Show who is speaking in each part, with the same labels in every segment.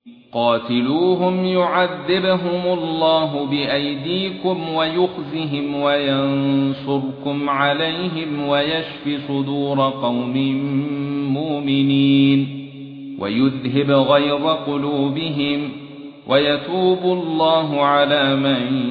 Speaker 1: قاتلوهم يعذبهم الله بأيديكم ويخزهم وينصركم عليهم ويشف صدور قوم مؤمنين ويذهب غيظ قلوبهم ويتوب الله على من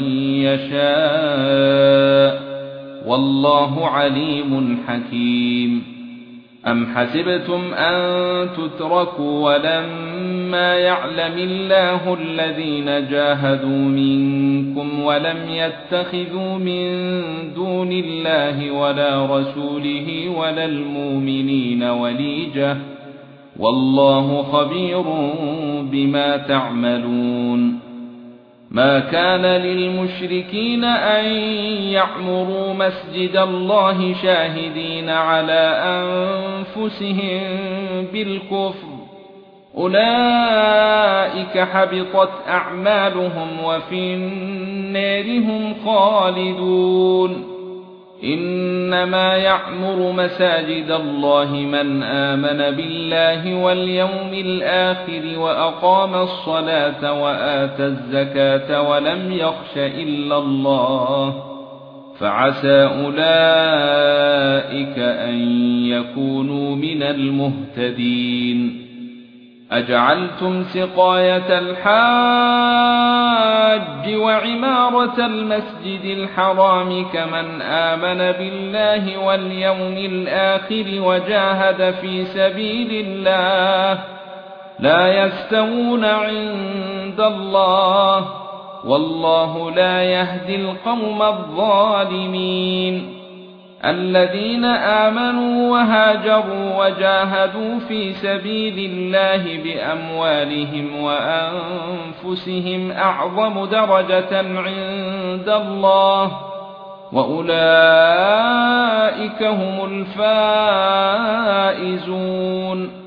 Speaker 1: يشاء والله عليم حكيم. أم حسبتم أن تتركوا ولما يعلم الله الذين جاهدوا منكم ولم يتخذوا من دون الله ولا رسوله ولا المؤمنين وليجة والله خبير بما تعملون. ما كان للمشركين أن يعمروا مسجد الله شاهدين على أنفسهم بالكفر أولئك حبطت أعمالهم وفي النار هم خالدون. إنما يعمر مساجد الله من آمن بالله واليوم الآخر وأقام الصلاة وآتى الزكاة ولم يخش إلا الله فعسى أولئك أن يكونوا من المهتدين. أجعلتم سقاية الحاج وعمارة المسجد الحرام كمن آمن بالله واليوم الآخر وجاهد في سبيل الله لا يستوون عند الله والله لا يهدي القوم الظالمين. الذين آمنوا وهاجروا وجاهدوا في سبيل الله بأموالهم وأنفسهم أعظم درجة عند الله وأولئك هم الفائزون.